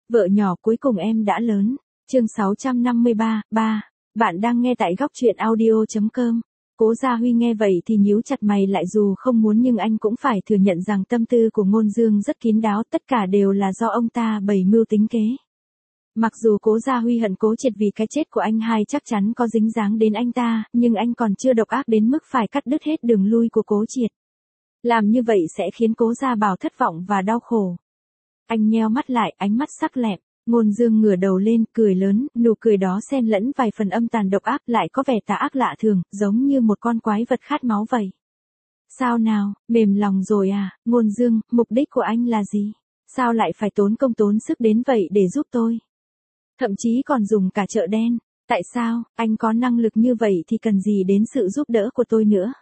Vợ nhỏ cuối cùng em đã lớn. Chương 653, 3. Bạn đang nghe tại góc truyện audio.com. Cố Gia Huy nghe vậy thì nhíu chặt mày lại, dù không muốn nhưng anh cũng phải thừa nhận rằng tâm tư của Ngôn Dương rất kín đáo, tất cả đều là do ông ta bày mưu tính kế. Mặc dù Cố Gia Huy hận Cố Triệt vì cái chết của anh hai chắc chắn có dính dáng đến anh ta, nhưng anh còn chưa độc ác đến mức phải cắt đứt hết đường lui của Cố Triệt. Làm như vậy sẽ khiến Cố Gia Bảo thất vọng và đau khổ. Anh nheo mắt lại, ánh mắt sắc lẹm. Ngôn Dương ngửa đầu lên, cười lớn, nụ cười đó xen lẫn vài phần âm tàn độc ác, lại có vẻ tà ác lạ thường, giống như một con quái vật khát máu vậy. Sao nào, mềm lòng rồi à, Ngôn Dương, mục đích của anh là gì? Sao lại phải tốn công tốn sức đến vậy để giúp tôi? Thậm chí còn dùng cả chợ đen. Tại sao, anh có năng lực như vậy thì cần gì đến sự giúp đỡ của tôi nữa?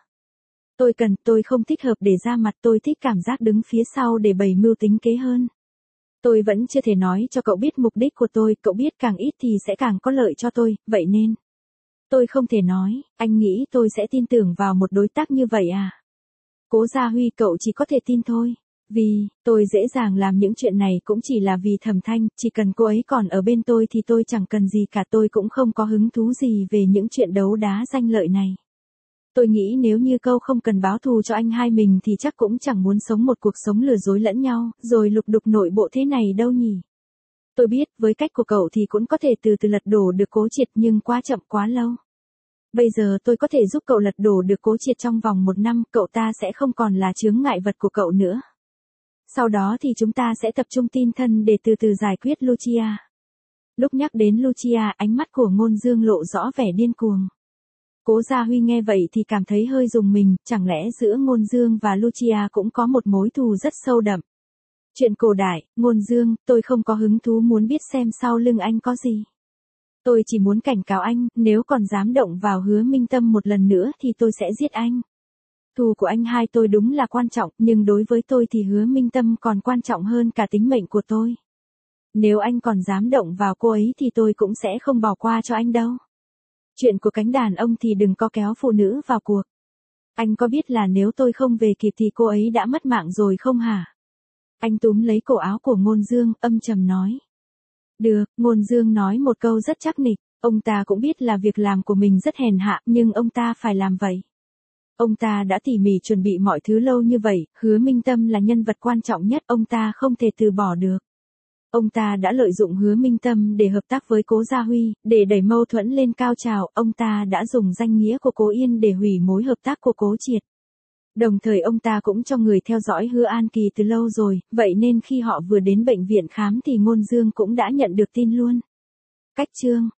Tôi không thích hợp để ra mặt, tôi thích cảm giác đứng phía sau để bày mưu tính kế hơn. Tôi vẫn chưa thể nói cho cậu biết mục đích của tôi, cậu biết càng ít thì sẽ càng có lợi cho tôi, vậy nên tôi không thể nói. Anh nghĩ tôi sẽ tin tưởng vào một đối tác như vậy à? Cố Gia Huy, cậu chỉ có thể tin thôi. Vì, tôi dễ dàng làm những chuyện này cũng chỉ là vì Thẩm Thanh, chỉ cần cô ấy còn ở bên tôi thì tôi chẳng cần gì cả, tôi cũng không có hứng thú gì về những chuyện đấu đá danh lợi này. Tôi nghĩ nếu như câu không cần báo thù cho anh hai mình thì chắc cũng chẳng muốn sống một cuộc sống lừa dối lẫn nhau, rồi lục đục nội bộ thế này đâu nhỉ. Tôi biết, với cách của cậu thì cũng có thể từ từ lật đổ được Cố Triệt, nhưng quá chậm quá lâu. Bây giờ tôi có thể giúp cậu lật đổ được Cố Triệt trong vòng 1 năm, cậu ta sẽ không còn là chướng ngại vật của cậu nữa. Sau đó thì chúng ta sẽ tập trung tin thân để từ từ giải quyết Lucia. Lúc nhắc đến Lucia, ánh mắt của Ngôn Dương lộ rõ vẻ điên cuồng. Cố Gia Huy nghe vậy thì cảm thấy hơi rùng mình, chẳng lẽ giữa Ngôn Dương và Lucia cũng có một mối thù rất sâu đậm. Chuyện cổ đại, Ngôn Dương, tôi không có hứng thú muốn biết xem sau lưng anh có gì. Tôi chỉ muốn cảnh cáo anh, nếu còn dám động vào Hứa Minh Tâm một lần nữa thì tôi sẽ giết anh. Thù của anh hai tôi đúng là quan trọng, nhưng đối với tôi thì Hứa Minh Tâm còn quan trọng hơn cả tính mệnh của tôi. Nếu anh còn dám động vào cô ấy thì tôi cũng sẽ không bỏ qua cho anh đâu. Chuyện của cánh đàn ông thì đừng có kéo phụ nữ vào cuộc. Anh có biết là nếu tôi không về kịp thì cô ấy đã mất mạng rồi không hả? Anh túm lấy cổ áo của Ngôn Dương, âm trầm nói. Được, Ngôn Dương nói một câu rất chắc nịch. Ông ta cũng biết là việc làm của mình rất hèn hạ, nhưng ông ta phải làm vậy. Ông ta đã tỉ mỉ chuẩn bị mọi thứ lâu như vậy, Hứa Minh Tâm là nhân vật quan trọng nhất, ông ta không thể từ bỏ được. Ông ta đã lợi dụng Hứa Minh Tâm để hợp tác với Cố Gia Huy, để đẩy mâu thuẫn lên cao trào, ông ta đã dùng danh nghĩa của Cố Yên để hủy mối hợp tác của Cố Triệt. Đồng thời ông ta cũng cho người theo dõi Hứa An Kỳ từ lâu rồi, vậy nên khi họ vừa đến bệnh viện khám thì Ngôn Dương cũng đã nhận được tin luôn. Cách chương